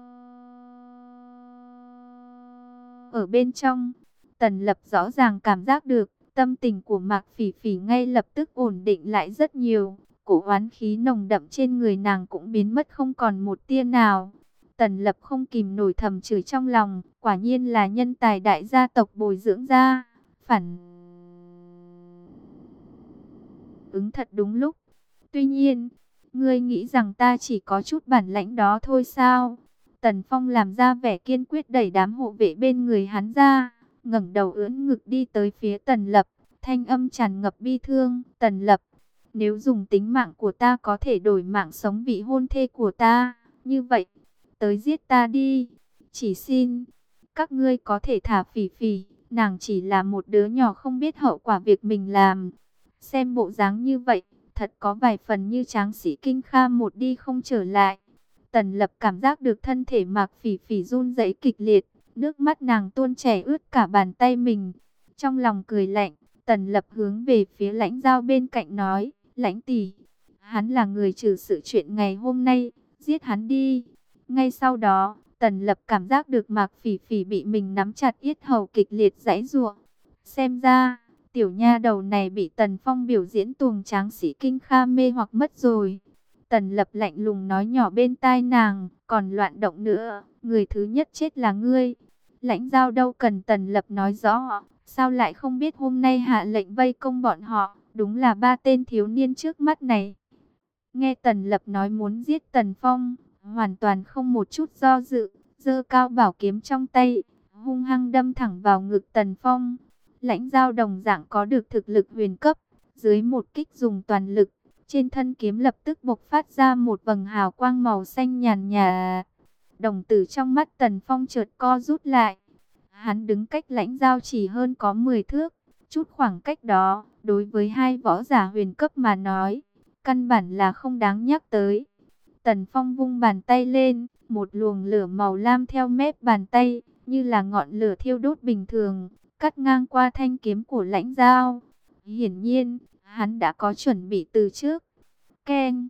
Ở bên trong, Tần Lập rõ ràng cảm giác được, tâm tình của Mạc Phỉ Phỉ ngay lập tức ổn định lại rất nhiều. Cổ oán khí nồng đậm trên người nàng cũng biến mất không còn một tia nào. Tần Lập không kìm nổi thầm chửi trong lòng, quả nhiên là nhân tài đại gia tộc bồi dưỡng ra, phản ứng thật đúng lúc. Tuy nhiên, ngươi nghĩ rằng ta chỉ có chút bản lãnh đó thôi sao? Tần Phong làm ra vẻ kiên quyết đẩy đám hộ vệ bên người hắn ra, ngẩng đầu ưỡn ngực đi tới phía Tần Lập, thanh âm tràn ngập bi thương. Tần Lập, nếu dùng tính mạng của ta có thể đổi mạng sống vị hôn thê của ta, như vậy, tới giết ta đi. Chỉ xin, các ngươi có thể thả Phỉ Phỉ, nàng chỉ là một đứa nhỏ không biết hậu quả việc mình làm. Xem bộ dáng như vậy, thật có vài phần như tráng sĩ Kinh Kha một đi không trở lại. Tần Lập cảm giác được thân thể Mạc Phỉ Phỉ run rẩy kịch liệt, nước mắt nàng tuôn chảy ướt cả bàn tay mình. Trong lòng cười lạnh, Tần Lập hướng về phía Lãnh Giao bên cạnh nói, Lãnh tỷ, hắn là người trừ sự chuyện ngày hôm nay, giết hắn đi. Ngay sau đó, Tần Lập cảm giác được Mạc Phỉ Phỉ bị mình nắm chặt yết hầu kịch liệt giãy giụa. Xem ra, tiểu nha đầu này bị Tần Phong biểu diễn tuồng tráng sĩ Kinh Kha mê hoặc mất rồi. Tần Lập lạnh lùng nói nhỏ bên tai nàng, còn loạn động nữa, người thứ nhất chết là ngươi. Lãnh Giao đâu cần Tần Lập nói rõ, sao lại không biết hôm nay hạ lệnh vây công bọn họ, đúng là ba tên thiếu niên trước mắt này. Nghe Tần Lập nói muốn giết Tần Phong, hoàn toàn không một chút do dự, giơ cao bảo kiếm trong tay, hung hăng đâm thẳng vào ngực Tần Phong. Lãnh Giao đồng dạng có được thực lực huyền cấp, dưới một kích dùng toàn lực, trên thân kiếm lập tức bộc phát ra một vầng hào quang màu xanh nhàn nhạt. Đồng tử trong mắt Tần Phong chợt co rút lại. Hắn đứng cách Lãnh Giao chỉ hơn có mười thước, chút khoảng cách đó, đối với hai võ giả huyền cấp mà nói, căn bản là không đáng nhắc tới. Tần Phong vung bàn tay lên, một luồng lửa màu lam theo mép bàn tay, như là ngọn lửa thiêu đốt bình thường, cắt ngang qua thanh kiếm của Lãnh Giao. Hiển nhiên, hắn đã có chuẩn bị từ trước. Keng!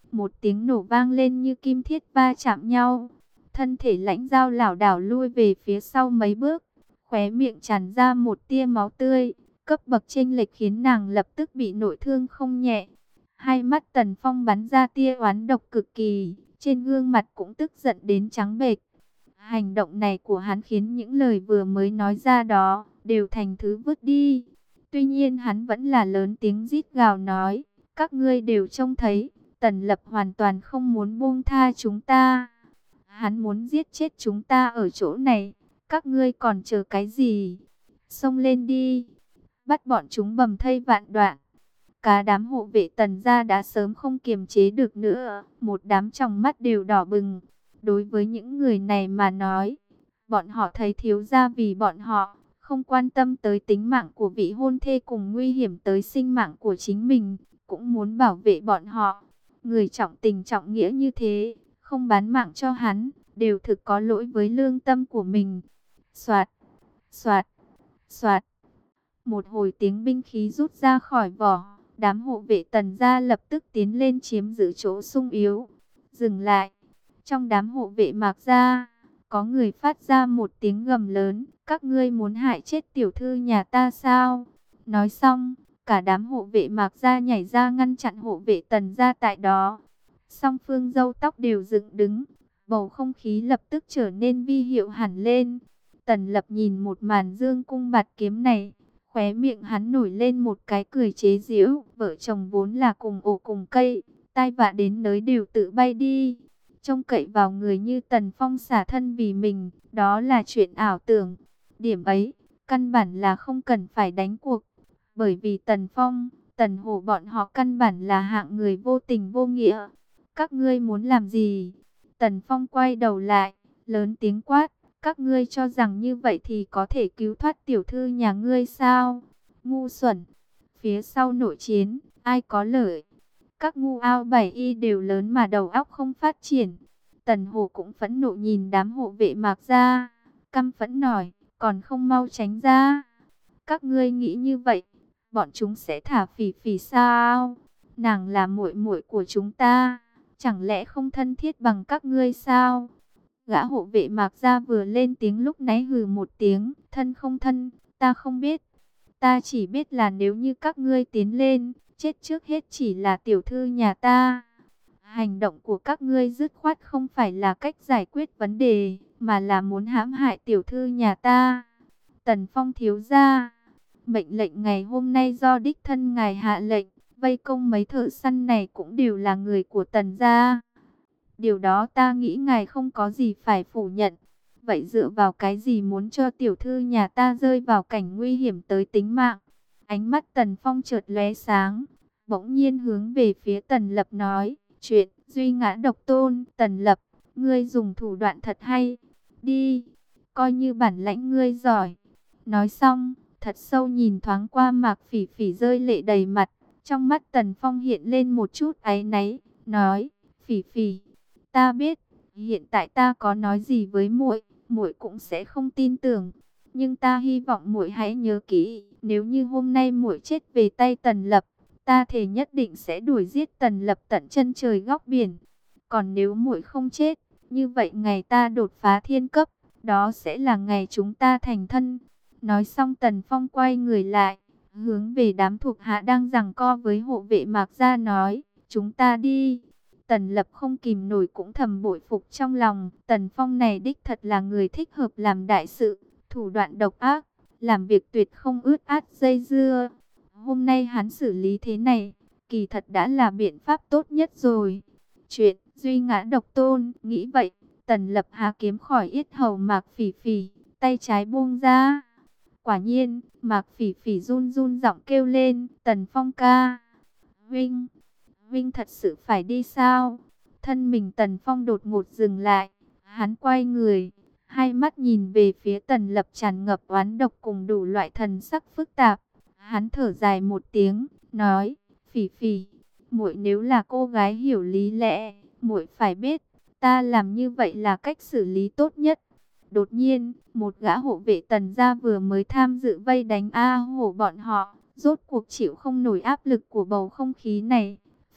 Một tiếng nổ vang lên như kim thiết va chạm nhau. Thân thể Lãnh Dao lảo đảo lui về phía sau mấy bước, khóe miệng tràn ra một tia máu tươi. Cấp bậc chênh lệch khiến nàng lập tức bị nội thương không nhẹ. Hai mắt Tần Phong bắn ra tia oán độc cực kỳ, trên gương mặt cũng tức giận đến trắng bệch. Hành động này của hắn khiến những lời vừa mới nói ra đó đều thành thứ vứt đi. Tuy nhiên hắn vẫn là lớn tiếng rít gào nói, các ngươi đều trông thấy, Tần Lập hoàn toàn không muốn buông tha chúng ta. Hắn muốn giết chết chúng ta ở chỗ này, các ngươi còn chờ cái gì? Xông lên đi, bắt bọn chúng bầm thây vạn đoạn. Cả đám hộ vệ Tần gia đã sớm không kiềm chế được nữa, một đám tròng mắt đều đỏ bừng. Đối với những người này mà nói, bọn họ thấy thiếu gia vì bọn họ, không quan tâm tới tính mạng của vị hôn thê cùng nguy hiểm tới sinh mạng của chính mình, cũng muốn bảo vệ bọn họ. Người trọng tình trọng nghĩa như thế, không bán mạng cho hắn, đều thực có lỗi với lương tâm của mình. Soạt, soạt, soạt. Một hồi tiếng binh khí rút ra khỏi vỏ, đám hộ vệ Tần gia lập tức tiến lên chiếm giữ chỗ sung yếu. Dừng lại. Trong đám hộ vệ Mạc gia, có người phát ra một tiếng gầm lớn, các ngươi muốn hại chết tiểu thư nhà ta sao? Nói xong, cả đám hộ vệ Mạc gia nhảy ra ngăn chặn hộ vệ Tần gia tại đó. Song phương râu tóc đều dựng đứng, bầu không khí lập tức trở nên vi diệu hẳn lên. Tần Lập nhìn một màn dương cung bạt kiếm này, khóe miệng hắn nổi lên một cái cười chế giễu, vợ chồng vốn là cùng ổ cùng cây, tai vạ đến nơi đều tự bay đi. Trông cậy vào người như Tần Phong xả thân vì mình, đó là chuyện ảo tưởng. Điểm ấy, căn bản là không cần phải đánh cuộc. Bởi vì Tần Phong, Tần Hổ bọn họ căn bản là hạng người vô tình vô nghĩa. Các ngươi muốn làm gì? Tần Phong quay đầu lại, lớn tiếng quát. Các ngươi cho rằng như vậy thì có thể cứu thoát tiểu thư nhà ngươi sao? Ngu xuẩn! Phía sau nội chiến, ai có lợi? Các ngu ao bảy y đều lớn mà đầu óc không phát triển. Tần Hổ cũng phẫn nộ nhìn đám hộ vệ Mạc gia, căm phẫn nổi, còn không mau tránh ra. Các ngươi nghĩ như vậy, bọn chúng sẽ thả Phỉ Phỉ sao? Nàng là muội muội của chúng ta, chẳng lẽ không thân thiết bằng các ngươi sao? Gã hộ vệ Mạc gia vừa lên tiếng lúc nãy hừ một tiếng, thân không thân, ta không biết. Ta chỉ biết là nếu như các ngươi tiến lên, chết trước hết chỉ là tiểu thư nhà ta. Hành động của các ngươi dứt khoát không phải là cách giải quyết vấn đề, mà là muốn hãm hại tiểu thư nhà ta. Tần Phong thiếu gia, mệnh lệnh ngày hôm nay do đích thân ngài hạ lệnh, vây công mấy thợ săn này cũng đều là người của Tần gia. Điều đó ta nghĩ ngài không có gì phải phủ nhận. Vậy dựa vào cái gì muốn cho tiểu thư nhà ta rơi vào cảnh nguy hiểm tới tính mạng? Ánh mắt Tần Phong chợt lóe sáng, bỗng nhiên hướng về phía Tần Lập nói, chuyện duy ngã độc tôn. Tần Lập, ngươi dùng thủ đoạn thật hay, đi, coi như bản lãnh ngươi giỏi. Nói xong, thật sâu nhìn thoáng qua Mạc Phỉ Phỉ rơi lệ đầy mặt, trong mắt Tần Phong hiện lên một chút áy náy, nói, Phỉ Phỉ, ta biết, hiện tại ta có nói gì với muội, muội cũng sẽ không tin tưởng, nhưng ta hy vọng muội hãy nhớ kỹ, nếu như hôm nay muội chết về tay Tần Lập, ta thề nhất định sẽ đuổi giết Tần Lập tận chân trời góc biển. Còn nếu muội không chết, như vậy ngày ta đột phá thiên cấp, đó sẽ là ngày chúng ta thành thân. Nói xong Tần Phong quay người lại, hướng về đám thuộc hạ đang giằng co với hộ vệ Mạc gia nói, chúng ta đi. Tần Lập không kìm nổi cũng thầm bội phục trong lòng, Tần Phong này đích thật là người thích hợp làm đại sự, thủ đoạn độc ác, làm việc tuyệt không ướt át dây dưa. Hôm nay hắn xử lý thế này, kỳ thật đã là biện pháp tốt nhất rồi. Chuyện duy ngã độc tôn, nghĩ vậy, Tần Lập há kiếm khỏi yết hầu Mạc Phỉ Phỉ, tay trái buông ra. Quả nhiên, Mạc Phỉ Phỉ run run giọng kêu lên, Tần Phong ca, Vinh, Vinh thật sự phải đi sao? Thân mình Tần Phong đột ngột dừng lại, hắn quay người, hai mắt nhìn về phía Tần Lập tràn ngập oán độc cùng đủ loại thần sắc phức tạp. Hắn thở dài một tiếng, nói, Phỉ Phỉ, muội nếu là cô gái hiểu lý lẽ, muội phải biết, ta làm như vậy là cách xử lý tốt nhất. Đột nhiên, một gã hộ vệ Tần gia vừa mới tham dự vây đánh A Hổ bọn họ, rốt cuộc chịu không nổi áp lực của bầu không khí này,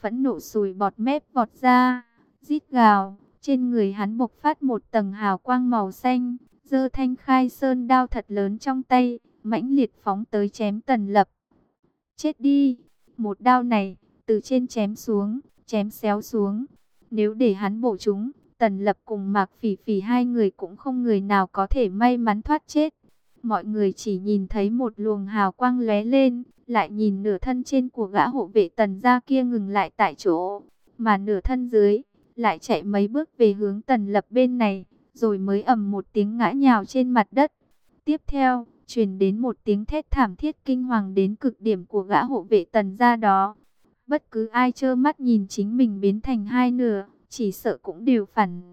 phẫn nộ sùi bọt mép vọt ra, rít gào, trên người hắn bộc phát một tầng hào quang màu xanh, giơ thanh khai sơn đao thật lớn trong tay, mãnh liệt phóng tới chém Tần Lập. Chết đi, một đao này, từ trên chém xuống, chém xéo xuống, nếu để hắn bổ trúng, Tần Lập cùng Mạc Phỉ Phỉ hai người cũng không người nào có thể may mắn thoát chết. Mọi người chỉ nhìn thấy một luồng hào quang lóe lên, lại nhìn nửa thân trên của gã hộ vệ Tần gia kia ngừng lại tại chỗ, mà nửa thân dưới lại chạy mấy bước về hướng Tần Lập bên này, rồi mới ầm một tiếng ngã nhào trên mặt đất. Tiếp theo, truyền đến một tiếng thét thảm thiết kinh hoàng đến cực điểm của gã hộ vệ Tần gia đó. Bất cứ ai trơ mắt nhìn chính mình biến thành hai nửa, chỉ sợ cũng đều phản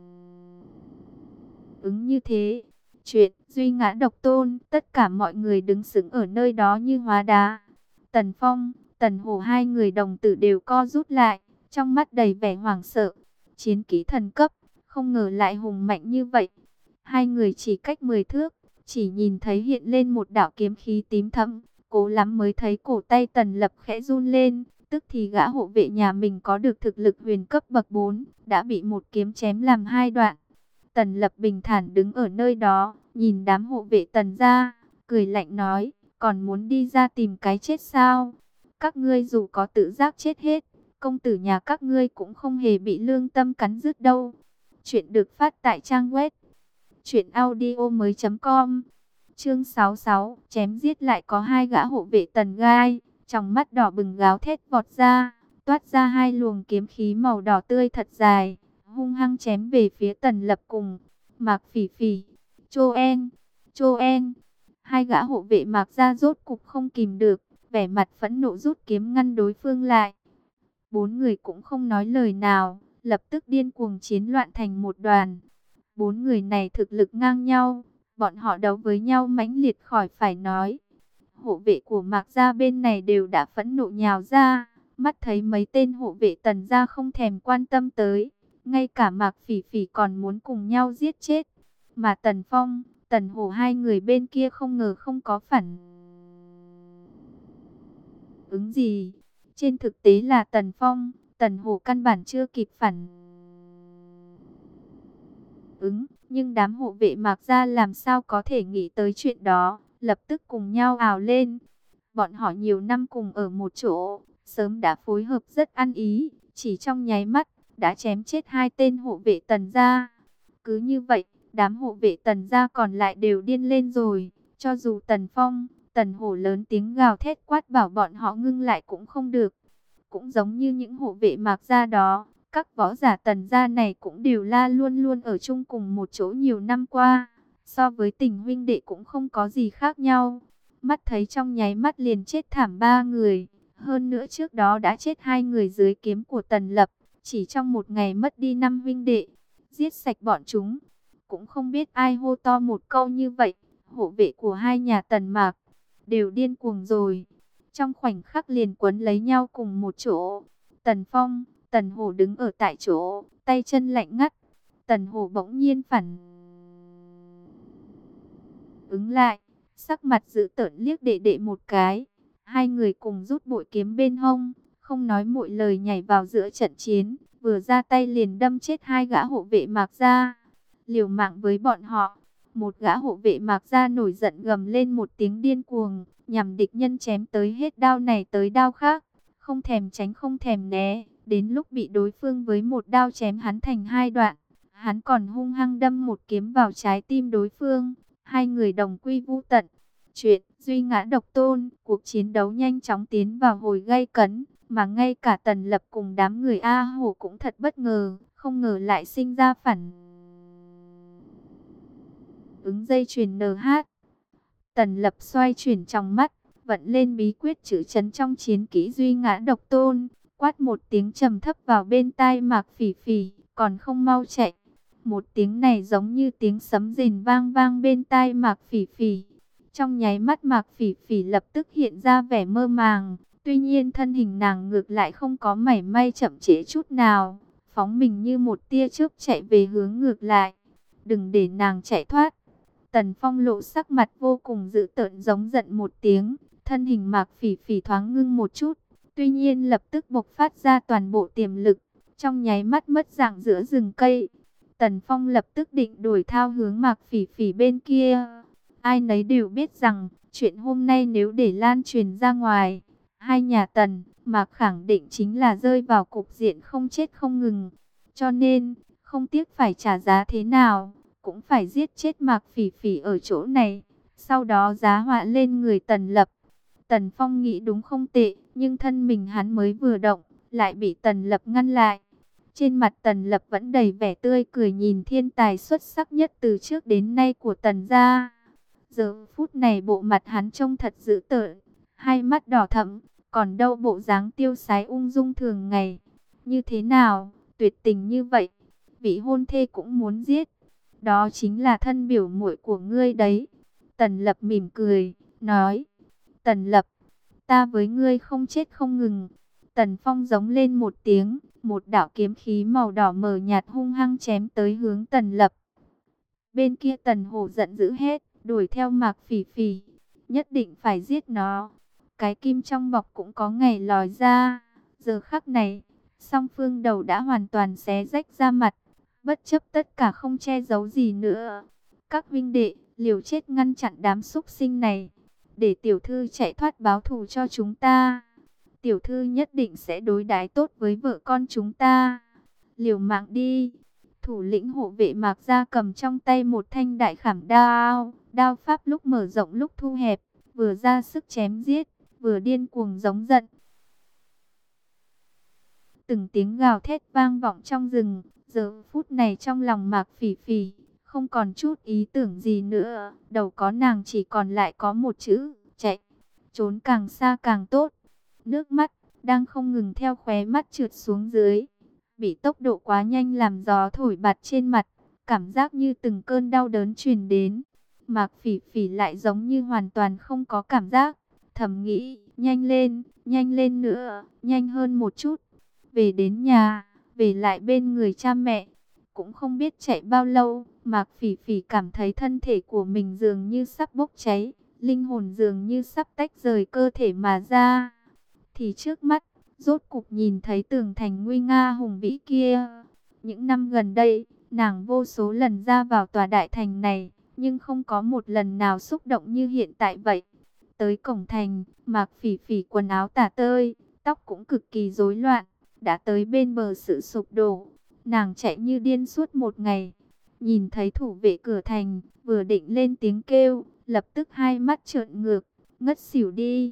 ứng như thế. Chuyện duy ngã độc tôn, tất cả mọi người đứng sững ở nơi đó như hóa đá. Tần Phong, Tần Hổ hai người đồng tử đều co rút lại, trong mắt đầy vẻ hoảng sợ. Chiến kỹ thần cấp, không ngờ lại hùng mạnh như vậy. Hai người chỉ cách mười thước, chỉ nhìn thấy hiện lên một đạo kiếm khí tím thẫm, cố lắm mới thấy cổ tay Tần Lập khẽ run lên, tức thì gã hộ vệ nhà mình có được thực lực huyền cấp bậc bốn, đã bị một kiếm chém làm hai đoạn. Tần Lập bình thản đứng ở nơi đó, nhìn đám hộ vệ Tần gia, cười lạnh nói, còn muốn đi ra tìm cái chết sao? Các ngươi dù có tự giác chết hết, công tử nhà các ngươi cũng không hề bị lương tâm cắn rứt đâu. Chuyện được phát tại trang web truyện audio mới chấm com. Chương sáu mươi sáu, chém giết lại có hai gã hộ vệ Tần gai, trong mắt đỏ bừng gáo thét vọt ra, toát ra hai luồng kiếm khí màu đỏ tươi thật dài, hung hăng chém về phía Tần Lập cùng Mạc Phỉ Phỉ. Chô en, chô en. Hai gã hộ vệ Mạc gia rốt cục không kìm được, vẻ mặt phẫn nộ rút kiếm ngăn đối phương lại. Bốn người cũng không nói lời nào, lập tức điên cuồng chiến loạn thành một đoàn. Bốn người này thực lực ngang nhau, bọn họ đấu với nhau mãnh liệt khỏi phải nói. Hộ vệ của Mạc gia bên này đều đã phẫn nộ nhào ra, mắt thấy mấy tên hộ vệ Tần gia không thèm quan tâm tới, ngay cả Mạc Phỉ Phỉ còn muốn cùng nhau giết chết. Mà Tần Phong, Tần Hổ hai người bên kia không ngờ không có phản ứng gì. Trên thực tế là Tần Phong, Tần Hổ căn bản chưa kịp phản ứng, nhưng đám hộ vệ Mạc gia làm sao có thể nghĩ tới chuyện đó, lập tức cùng nhau ào lên. Bọn họ nhiều năm cùng ở một chỗ, sớm đã phối hợp rất ăn ý, chỉ trong nháy mắt đã chém chết hai tên hộ vệ Tần gia. Cứ như vậy, đám hộ vệ Tần gia còn lại đều điên lên rồi, cho dù Tần Phong, Tần Hổ lớn tiếng gào thét quát bảo bọn họ ngưng lại cũng không được. Cũng giống như những hộ vệ Mạc gia đó, các võ giả Tần gia này cũng đều la luôn luôn ở chung cùng một chỗ nhiều năm qua, so với tình huynh đệ cũng không có gì khác nhau. Mắt thấy trong nháy mắt liền chết thảm ba người, hơn nữa trước đó đã chết hai người dưới kiếm của Tần Lập, chỉ trong một ngày mất đi năm huynh đệ, giết sạch bọn chúng. Cũng không biết ai hô to một câu như vậy, hộ vệ của hai nhà Tần Mạc đều điên cuồng rồi. Trong khoảnh khắc liền quấn lấy nhau cùng một chỗ. Tần Phong, Tần Hổ đứng ở tại chỗ, tay chân lạnh ngắt. Tần Hổ bỗng nhiên phản ứng lại, sắc mặt dữ tợn liếc đệ đệ một cái. Hai người cùng rút bội kiếm bên hông, không nói một lời nhảy vào giữa trận chiến, vừa ra tay liền đâm chết hai gã hộ vệ Mạc gia. Liều mạng với bọn họ. Một gã hộ vệ Mạc gia nổi giận gầm lên một tiếng điên cuồng, nhằm địch nhân chém tới hết đao này tới đao khác, không thèm tránh không thèm né, đến lúc bị đối phương với một đao chém hắn thành hai đoạn, hắn còn hung hăng đâm một kiếm vào trái tim đối phương, hai người đồng quy vu tận. Chuyện duy ngã độc tôn, cuộc chiến đấu nhanh chóng tiến vào hồi gay cấn, mà ngay cả Tần Lập cùng đám người A Hổ cũng thật bất ngờ, không ngờ lại sinh ra phản ứng dây chuyền en hát. Tần Lập xoay chuyển trong mắt, vận lên bí quyết chữ chấn trong chiến kỹ duy ngã độc tôn, quát một tiếng trầm thấp vào bên tai Mạc Phỉ Phỉ, còn không mau chạy. Một tiếng này giống như tiếng sấm rền vang vang bên tai Mạc Phỉ Phỉ. Trong nháy mắt Mạc Phỉ Phỉ lập tức hiện ra vẻ mơ màng, tuy nhiên thân hình nàng ngược lại không có mảy may chậm trễ chút nào, phóng mình như một tia chớp chạy về hướng ngược lại. Đừng để nàng chạy thoát. Tần Phong lộ sắc mặt vô cùng dữ tợn giống giận một tiếng, thân hình Mạc Phỉ Phỉ thoáng ngưng một chút, tuy nhiên lập tức bộc phát ra toàn bộ tiềm lực, trong nháy mắt mất dạng giữa rừng cây. Tần Phong lập tức định đổi thao hướng Mạc Phỉ Phỉ bên kia. Ai nấy đều biết rằng, chuyện hôm nay nếu để lan truyền ra ngoài, hai nhà Tần, Mạc khẳng định chính là rơi vào cục diện không chết không ngừng. Cho nên, không tiếc phải trả giá thế nào, cũng phải giết chết Mạc Phỉ Phỉ ở chỗ này. Sau đó giá họa lên người Tần Lập. Tần Phong nghĩ đúng không tệ, nhưng thân mình hắn mới vừa động, lại bị Tần Lập ngăn lại. Trên mặt Tần Lập vẫn đầy vẻ tươi cười nhìn thiên tài xuất sắc nhất từ trước đến nay của Tần gia. Giờ phút này bộ mặt hắn trông thật dữ tợn, hai mắt đỏ thẫm, còn đâu bộ dáng tiêu sái ung dung thường ngày. Như thế nào, tuyệt tình như vậy, vị hôn thê cũng muốn giết. Đó chính là thân biểu muội của ngươi đấy. Tần Lập mỉm cười, nói. Tần Lập, ta với ngươi không chết không ngừng. Tần Phong giống lên một tiếng, một đạo kiếm khí màu đỏ mờ nhạt hung hăng chém tới hướng Tần Lập. Bên kia Tần Hổ giận dữ hết, đuổi theo Mạc Phỉ Phỉ, nhất định phải giết nó. Cái kim trong bọc cũng có ngày lòi ra. Giờ khắc này, song phương đầu đã hoàn toàn xé rách ra mặt, bất chấp tất cả không che giấu gì nữa. Các huynh đệ, liều chết ngăn chặn đám súc sinh này, để tiểu thư chạy thoát báo thù cho chúng ta. Tiểu thư nhất định sẽ đối đãi tốt với vợ con chúng ta. Liều mạng đi. Thủ lĩnh hộ vệ Mạc Gia cầm trong tay một thanh đại khảm đao. Đao pháp lúc mở rộng lúc thu hẹp, vừa ra sức chém giết, vừa điên cuồng giống giận. Từng tiếng gào thét vang vọng trong rừng. Giờ phút này trong lòng Mạc Phỉ Phỉ không còn chút ý tưởng gì nữa. Đầu có nàng chỉ còn lại có một chữ, chạy. Trốn càng xa càng tốt. Nước mắt đang không ngừng theo khóe mắt trượt xuống dưới. Bị tốc độ quá nhanh làm gió thổi bạt trên mặt. Cảm giác như từng cơn đau đớn truyền đến. Mạc Phỉ Phỉ lại giống như hoàn toàn không có cảm giác. Thầm nghĩ, nhanh lên, nhanh lên nữa, nhanh hơn một chút. Về đến nhà, về lại bên người cha mẹ. Cũng không biết chạy bao lâu, Mạc Phỉ Phỉ cảm thấy thân thể của mình dường như sắp bốc cháy. Linh hồn dường như sắp tách rời cơ thể mà ra. Thì trước mắt, rốt cục nhìn thấy tường thành nguy nga hùng vĩ kia. Những năm gần đây, nàng vô số lần ra vào tòa đại thành này, nhưng không có một lần nào xúc động như hiện tại vậy. Tới cổng thành, Mạc Phỉ Phỉ quần áo tả tơi, tóc cũng cực kỳ rối loạn, đã tới bên bờ sự sụp đổ. Nàng chạy như điên suốt một ngày, nhìn thấy thủ vệ cửa thành, vừa định lên tiếng kêu, lập tức hai mắt trợn ngược, ngất xỉu đi.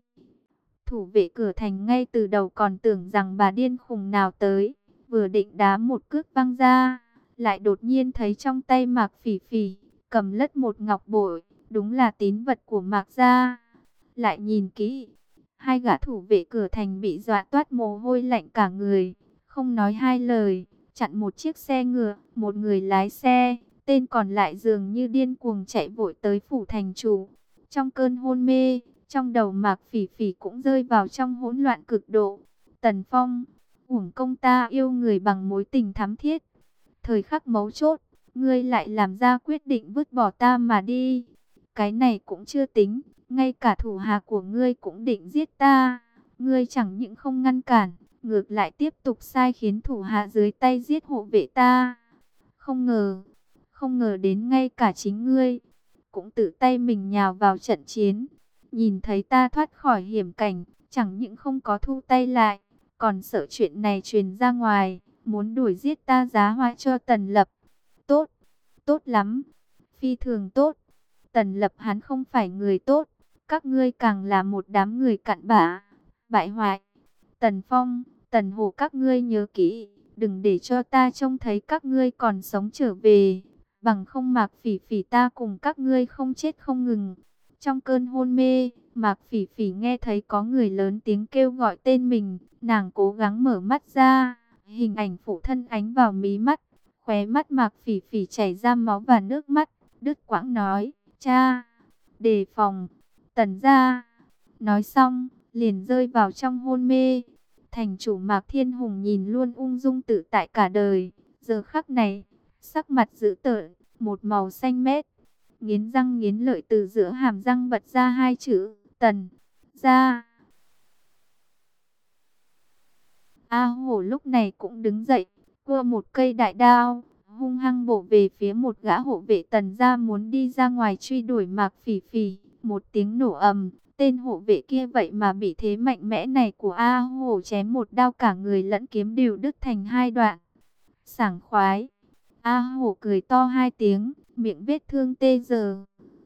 Thủ vệ cửa thành ngay từ đầu còn tưởng rằng bà điên khùng nào tới, vừa định đá một cước văng ra, lại đột nhiên thấy trong tay Mạc Phỉ Phỉ cầm lất một ngọc bội, đúng là tín vật của Mạc gia. Lại nhìn kỹ, hai gã thủ vệ cửa thành bị dọa toát mồ hôi lạnh cả người, không nói hai lời, chặn một chiếc xe ngựa, một người lái xe, tên còn lại dường như điên cuồng chạy vội tới phủ thành chủ. Trong cơn hôn mê, trong đầu Mạc Phỉ Phỉ cũng rơi vào trong hỗn loạn cực độ. Tần Phong, uổng công ta yêu người bằng mối tình thắm thiết. Thời khắc mấu chốt, ngươi lại làm ra quyết định vứt bỏ ta mà đi. Cái này cũng chưa tính, ngay cả thủ hạ của ngươi cũng định giết ta. Ngươi chẳng những không ngăn cản, ngược lại tiếp tục sai khiến thủ hạ dưới tay giết hộ vệ ta. Không ngờ, không ngờ đến ngay cả chính ngươi cũng tự tay mình nhào vào trận chiến. Nhìn thấy ta thoát khỏi hiểm cảnh, chẳng những không có thu tay lại, còn sợ chuyện này truyền ra ngoài, muốn đuổi giết ta giá họa cho Tần Lập. Tốt, tốt lắm, phi thường tốt. Tần Lập hắn không phải người tốt, các ngươi càng là một đám người cặn bã, bại hoại. Tần Phong, Tần Hổ các ngươi nhớ kỹ, đừng để cho ta trông thấy các ngươi còn sống trở về, bằng không Mạc Phỉ Phỉ ta cùng các ngươi không chết không ngừng. Trong cơn hôn mê, Mạc Phỉ Phỉ nghe thấy có người lớn tiếng kêu gọi tên mình, nàng cố gắng mở mắt ra, hình ảnh phụ thân ánh vào mí mắt, khóe mắt Mạc Phỉ Phỉ chảy ra máu và nước mắt, đứt quãng nói, cha, đề phòng, Tần gia. Nói xong, liền rơi vào trong hôn mê. Thành chủ Mạc Thiên Hùng nhìn luôn ung dung tự tại cả đời, giờ khắc này, sắc mặt dữ tợn, một màu xanh mét, nghiến răng nghiến lợi từ giữa hàm răng bật ra hai chữ, Tần gia. A Hổ lúc này cũng đứng dậy, cua một cây đại đao, hung hăng bổ về phía một gã hộ vệ Tần gia muốn đi ra ngoài truy đuổi Mạc Phỉ Phỉ. Một tiếng nổ ầm, tên hộ vệ kia vậy mà bị thế mạnh mẽ này của A Hổ chém một đao, cả người lẫn kiếm đều đứt thành hai đoạn. Sảng khoái. A Hổ cười to hai tiếng, miệng vết thương tê giờ.